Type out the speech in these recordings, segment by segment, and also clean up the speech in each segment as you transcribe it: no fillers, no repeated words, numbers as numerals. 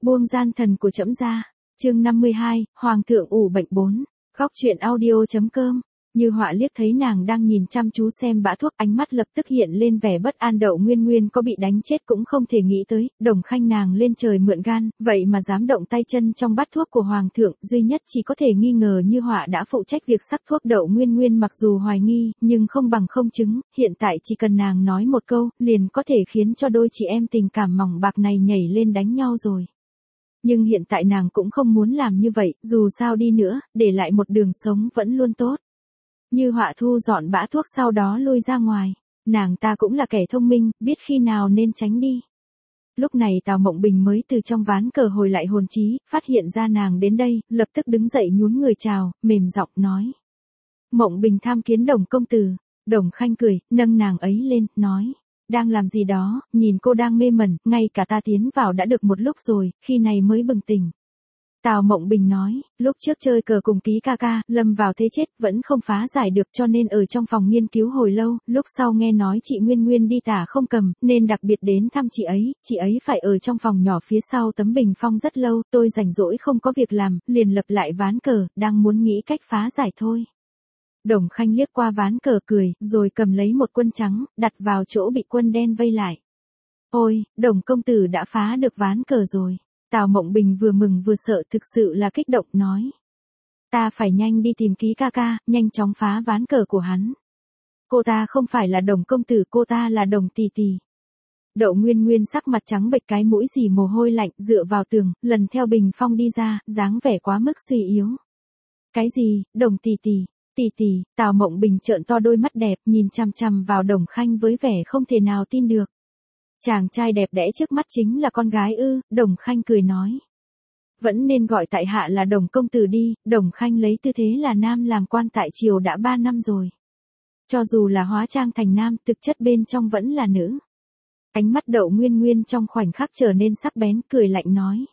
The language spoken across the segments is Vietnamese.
Buông gian thần của trẫm ra. Chương 52, Hoàng thượng ủ bệnh 4. Góc truyện audio.com. Như Họa liếc thấy nàng đang nhìn chăm chú xem bã thuốc, ánh mắt lập tức hiện lên vẻ bất an. Đậu Nguyên Nguyên có bị đánh chết cũng không thể nghĩ tới, Đồng Khanh nàng lên trời mượn gan, vậy mà dám động tay chân trong bát thuốc của Hoàng thượng, duy nhất chỉ có thể nghi ngờ Như Họa đã phụ trách việc sắc thuốc. Đậu Nguyên Nguyên mặc dù hoài nghi, nhưng không bằng không chứng, hiện tại chỉ cần nàng nói một câu, liền có thể khiến cho đôi chị em tình cảm mỏng bạc này nhảy lên đánh nhau rồi. Nhưng hiện tại nàng cũng không muốn làm như vậy, dù sao đi nữa, để lại một đường sống vẫn luôn tốt. Như Họa thu dọn bã thuốc sau đó lui ra ngoài. Nàng ta cũng là kẻ thông minh, biết khi nào nên tránh đi. Lúc này Tào Mộng Bình mới từ trong ván cờ hồi lại hồn trí, phát hiện ra nàng đến đây, lập tức đứng dậy nhún người chào, mềm giọng nói. Mộng Bình tham kiến Đồng công tử. Đồng Khanh cười, nâng nàng ấy lên, nói. Đang làm gì đó, nhìn cô đang mê mẩn, ngay cả ta tiến vào đã được một lúc rồi, khi này mới bừng tỉnh. Tào Mộng Bình nói, lúc trước chơi cờ cùng Ký ca ca, lâm vào thế chết, vẫn không phá giải được cho nên ở trong phòng nghiên cứu hồi lâu, lúc sau nghe nói chị Nguyên Nguyên đi tả không cầm, nên đặc biệt đến thăm chị ấy phải ở trong phòng nhỏ phía sau tấm bình phong rất lâu, tôi rảnh rỗi không có việc làm, liền lập lại ván cờ, đang muốn nghĩ cách phá giải thôi. Đồng Khanh liếc qua ván cờ cười, rồi cầm lấy một quân trắng, đặt vào chỗ bị quân đen vây lại. Ôi, Đồng công tử đã phá được ván cờ rồi. Tào Mộng Bình vừa mừng vừa sợ, thực sự là kích động, nói. Ta phải nhanh đi tìm Ký ca ca, nhanh chóng phá ván cờ của hắn. Cô ta không phải là Đồng công tử, cô ta là Đồng tỷ tỷ. Đậu Nguyên Nguyên sắc mặt trắng bệch, cái mũi dì mồ hôi lạnh, dựa vào tường, lần theo bình phong đi ra, dáng vẻ quá mức suy yếu. Cái gì, Đồng tỷ tỷ? Tỷ tỷ? Tào Mộng Bình trợn to đôi mắt đẹp, nhìn chằm chằm vào Đồng Khanh với vẻ không thể nào tin được. Chàng trai đẹp đẽ trước mắt chính là con gái ư? Đồng Khanh cười nói. Vẫn nên gọi tại hạ là Đồng công tử đi. Đồng Khanh lấy tư thế là nam làm quan tại triều đã 3 năm rồi. Cho dù là hóa trang thành nam, thực chất bên trong vẫn là nữ. Ánh mắt Đậu Nguyên Nguyên trong khoảnh khắc trở nên sắc bén, cười lạnh nói.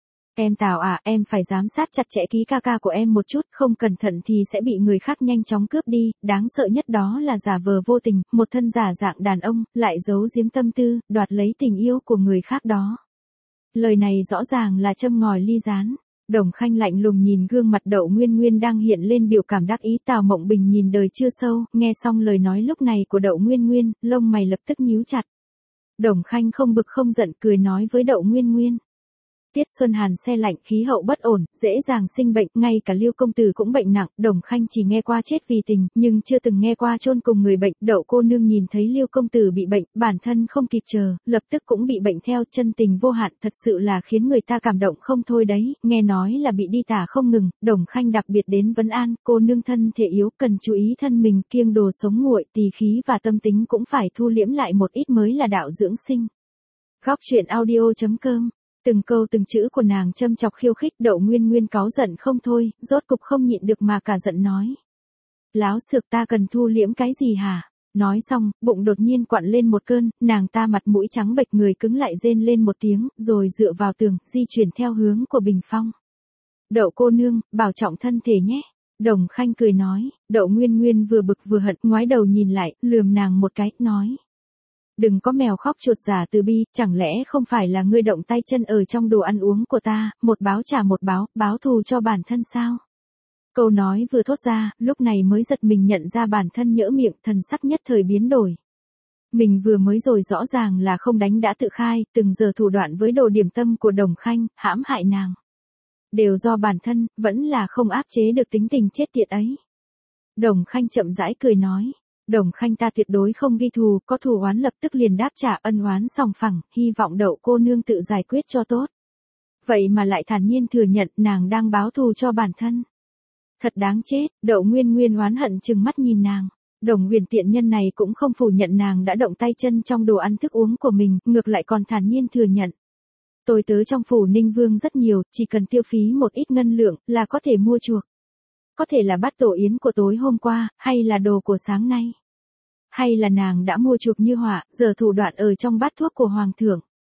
Em Tào à, em phải giám sát chặt chẽ Ký ca ca của em một chút, không cẩn thận thì sẽ bị người khác nhanh chóng cướp đi, đáng sợ nhất đó là giả vờ vô tình, một thân giả dạng đàn ông, lại giấu giếm tâm tư, đoạt lấy tình yêu của người khác đó. Lời này rõ ràng là châm ngòi ly gián. Đồng Khanh lạnh lùng nhìn gương mặt Đậu Nguyên Nguyên đang hiện lên biểu cảm đắc ý. Tào Mộng Bình nhìn đời chưa sâu, nghe xong lời nói lúc này của Đậu Nguyên Nguyên, lông mày lập tức nhíu chặt. Đồng Khanh không bực không giận, cười nói với Đậu Nguyên Nguyên. Tiết xuân hàn se lạnh, khí hậu bất ổn, dễ dàng sinh bệnh, ngay cả Lưu công tử cũng bệnh nặng. Đồng Khanh chỉ nghe qua chết vì tình, nhưng chưa từng nghe qua chôn cùng người bệnh. Đậu cô nương nhìn thấy Lưu công tử bị bệnh, bản thân không kịp chờ, lập tức cũng bị bệnh theo, chân tình vô hạn, thật sự là khiến người ta cảm động không thôi đấy. Nghe nói là bị đi tả không ngừng, Đồng Khanh đặc biệt đến vấn an, cô nương thân thể yếu, cần chú ý thân mình, kiêng đồ sống nguội, tỳ khí và tâm tính cũng phải thu liễm lại một ít mới là đạo dưỡng sinh. Góc truyện audio.com. Từng câu từng chữ của nàng châm chọc khiêu khích. Đậu Nguyên Nguyên cáu giận không thôi, rốt cục không nhịn được mà cả giận nói. Láo xược, ta cần thu liễm cái gì hả? Nói xong, bụng đột nhiên quặn lên một cơn, nàng ta mặt mũi trắng bệch, người cứng lại rên lên một tiếng, rồi dựa vào tường, di chuyển theo hướng của bình phong. Đậu cô nương, bảo trọng thân thể nhé. Đồng Khanh cười nói. Đậu Nguyên Nguyên vừa bực vừa hận, ngoái đầu nhìn lại, lườm nàng một cái, nói. Đừng có mèo khóc chuột giả từ bi, chẳng lẽ không phải là ngươi động tay chân ở trong đồ ăn uống của ta, một báo trả một báo, báo thù cho bản thân sao? Câu nói vừa thốt ra, lúc này mới giật mình nhận ra bản thân nhỡ miệng, thần sắc nhất thời biến đổi. Mình vừa mới rồi rõ ràng là không đánh đã tự khai, từng giờ thủ đoạn với đồ điểm tâm của Đồng Khanh, hãm hại nàng. Đều do bản thân, vẫn là không áp chế được tính tình chết tiệt ấy. Đồng Khanh chậm rãi cười nói. Đồng Khanh ta tuyệt đối không ghi thù, có thù oán lập tức liền đáp trả, ân oán sòng phẳng, hy vọng Đậu cô nương tự giải quyết cho tốt. Vậy mà lại thản nhiên thừa nhận nàng đang báo thù cho bản thân. Thật đáng chết. Đậu Nguyên Nguyên oán hận trừng mắt nhìn nàng. Đồng Huyền tiện nhân này cũng không phủ nhận nàng đã động tay chân trong đồ ăn thức uống của mình, ngược lại còn thản nhiên thừa nhận. Tôi tớ trong phủ Ninh Vương rất nhiều, chỉ cần tiêu phí một ít ngân lượng là có thể mua chuộc. Có thể là bát tổ yến của tối hôm qua, hay là đồ của sáng nay. Hay là nàng đã mua chuộc Như Họa, giờ thủ đoạn ở trong bát thuốc của Hoàng thượng.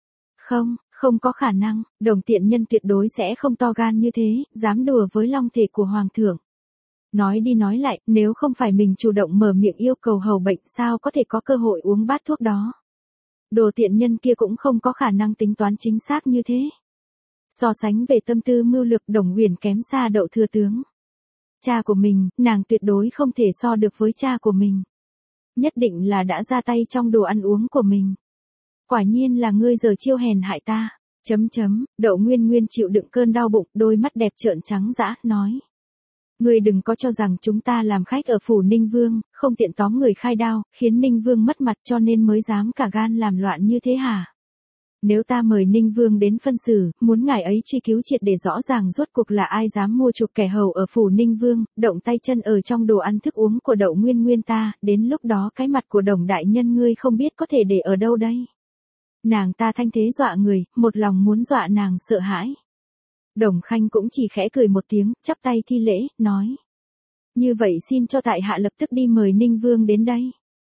Không có khả năng, Đồng tiện nhân tuyệt đối sẽ không to gan như thế, dám đùa với long thể của Hoàng thượng. Nói đi nói lại, nếu không phải mình chủ động mở miệng yêu cầu hầu bệnh, sao có thể có cơ hội uống bát thuốc đó. Đồ tiện nhân kia cũng không có khả năng tính toán chính xác như thế. So sánh về tâm tư mưu lược, Đồng Uyển kém xa Đậu thừa tướng. Cha của mình, nàng tuyệt đối không thể so được với cha của mình. Nhất định là đã ra tay trong đồ ăn uống của mình. Quả nhiên là ngươi giờ chiêu hèn hại ta. Đậu Nguyên Nguyên chịu đựng cơn đau bụng, đôi mắt đẹp trợn trắng dã, nói. Ngươi đừng có cho rằng chúng ta làm khách ở phủ Ninh Vương, không tiện tóm người khai đao, khiến Ninh Vương mất mặt cho nên mới dám cả gan làm loạn như thế hả? Nếu ta mời Ninh Vương đến phân xử, muốn ngài ấy truy cứu triệt để rõ ràng rốt cuộc là ai dám mua chuộc kẻ hầu ở phủ Ninh Vương, động tay chân ở trong đồ ăn thức uống của Đậu Nguyên Nguyên ta, đến lúc đó cái mặt của Đồng đại nhân ngươi không biết có thể để ở đâu đây. Nàng ta thanh thế dọa người, một lòng muốn dọa nàng sợ hãi. Đồng Khanh cũng chỉ khẽ cười một tiếng, chắp tay thi lễ, nói. Như vậy xin cho tại hạ lập tức đi mời Ninh Vương đến đây.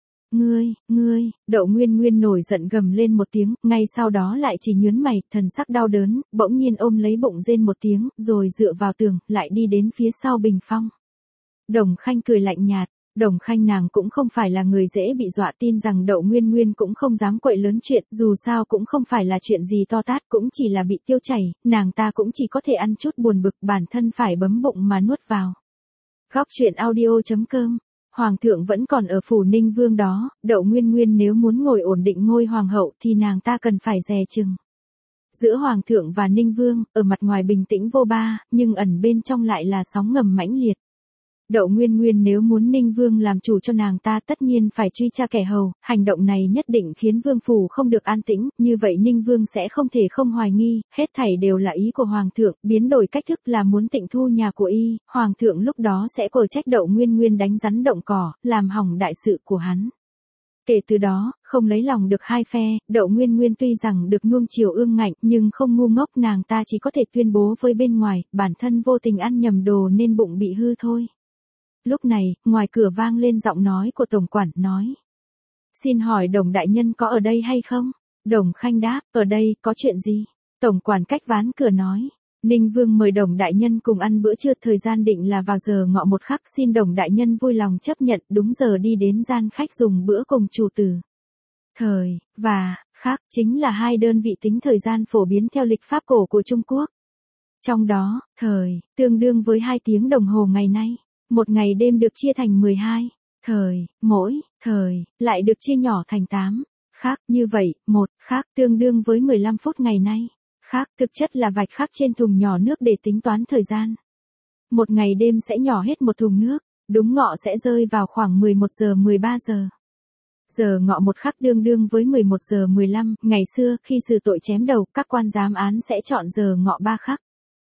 Ngươi, Đậu Nguyên Nguyên nổi giận gầm lên một tiếng, ngay sau đó lại chỉ nhướng mày, thần sắc đau đớn, bỗng nhiên ôm lấy bụng rên một tiếng, rồi dựa vào tường, lại đi đến phía sau bình phong. Đồng Khanh cười lạnh nhạt, Đồng Khanh nàng cũng không phải là người dễ bị dọa, tin rằng Đậu Nguyên Nguyên cũng không dám quậy lớn chuyện, dù sao cũng không phải là chuyện gì to tát, cũng chỉ là bị tiêu chảy, nàng ta cũng chỉ có thể ăn chút buồn bực, bản thân phải bấm bụng mà nuốt vào. Góc truyện audio.com. Hoàng thượng vẫn còn ở phủ Ninh Vương đó, Đậu Nguyên Nguyên nếu muốn ngồi ổn định ngôi hoàng hậu thì nàng ta cần phải dè chừng. Giữa Hoàng thượng và Ninh Vương, ở mặt ngoài bình tĩnh vô ba, nhưng ẩn bên trong lại là sóng ngầm mãnh liệt. Đậu Nguyên Nguyên nếu muốn Ninh Vương làm chủ cho nàng ta tất nhiên phải truy tra kẻ hầu, hành động này nhất định khiến Vương phủ không được an tĩnh, như vậy Ninh Vương sẽ không thể không hoài nghi, hết thảy đều là ý của Hoàng thượng, biến đổi cách thức là muốn tịnh thu nhà của y, Hoàng thượng lúc đó sẽ quở trách Đậu Nguyên Nguyên đánh rắn động cỏ, làm hỏng đại sự của hắn. Kể từ đó, không lấy lòng được hai phe, Đậu Nguyên Nguyên tuy rằng được nuông chiều ương ngạnh nhưng không ngu ngốc, nàng ta chỉ có thể tuyên bố với bên ngoài, bản thân vô tình ăn nhầm đồ nên bụng bị hư thôi. Lúc này, ngoài cửa vang lên giọng nói của tổng quản, nói. Xin hỏi Đồng đại nhân có ở đây hay không? Đồng Khanh đáp, ở đây, có chuyện gì? Tổng quản cách ván cửa nói. Ninh Vương mời Đồng đại nhân cùng ăn bữa trưa, thời gian định là vào giờ ngọ một khắc, xin Đồng đại nhân vui lòng chấp nhận, đúng giờ đi đến gian khách dùng bữa cùng chủ tử. Thời, và, khắc, chính là hai đơn vị tính thời gian phổ biến theo lịch pháp cổ của Trung Quốc. Trong đó, thời, tương đương với 2 tiếng đồng hồ ngày nay. Một ngày đêm được chia thành 12. Thời, mỗi, thời, lại được chia nhỏ thành 8. Khác, như vậy, một khác tương đương với 15 phút ngày nay. Khác, thực chất là vạch khắc trên thùng nhỏ nước để tính toán thời gian. Một ngày đêm sẽ nhỏ hết một thùng nước, đúng ngọ sẽ rơi vào khoảng 11 giờ 13 giờ. Giờ ngọ một khắc tương đương với 11 giờ 15, ngày xưa, khi xử tội chém đầu, các quan giám án sẽ chọn giờ ngọ 3 khắc.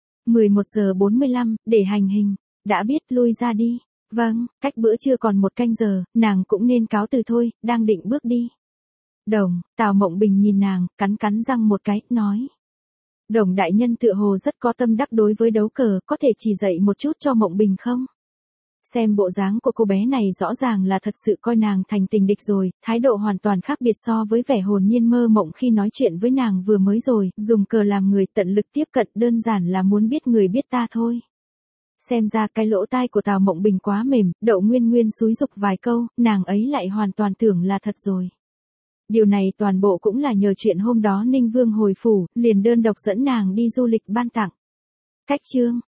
11 giờ 45, để hành hình. Đã biết, lui ra đi. Vâng, cách bữa trưa còn 1 canh giờ, nàng cũng nên cáo từ thôi, đang định bước đi. Tào Mộng Bình nhìn nàng, cắn răng một cái, nói. Đồng đại nhân tựa hồ rất có tâm đắc đối với đấu cờ, có thể chỉ dạy một chút cho Mộng Bình không? Xem bộ dáng của cô bé này rõ ràng là thật sự coi nàng thành tình địch rồi, thái độ hoàn toàn khác biệt so với vẻ hồn nhiên mơ mộng khi nói chuyện với nàng vừa mới rồi, dùng cờ làm người, tận lực tiếp cận, đơn giản là muốn biết người biết ta thôi. Xem ra cái lỗ tai của Tào Mộng Bình quá mềm, Đậu Nguyên Nguyên xúi giục vài câu, nàng ấy lại hoàn toàn tưởng là thật rồi. Điều này toàn bộ cũng là nhờ chuyện hôm đó Ninh Vương hồi phủ, liền đơn độc dẫn nàng đi du lịch ban tặng. Cách chương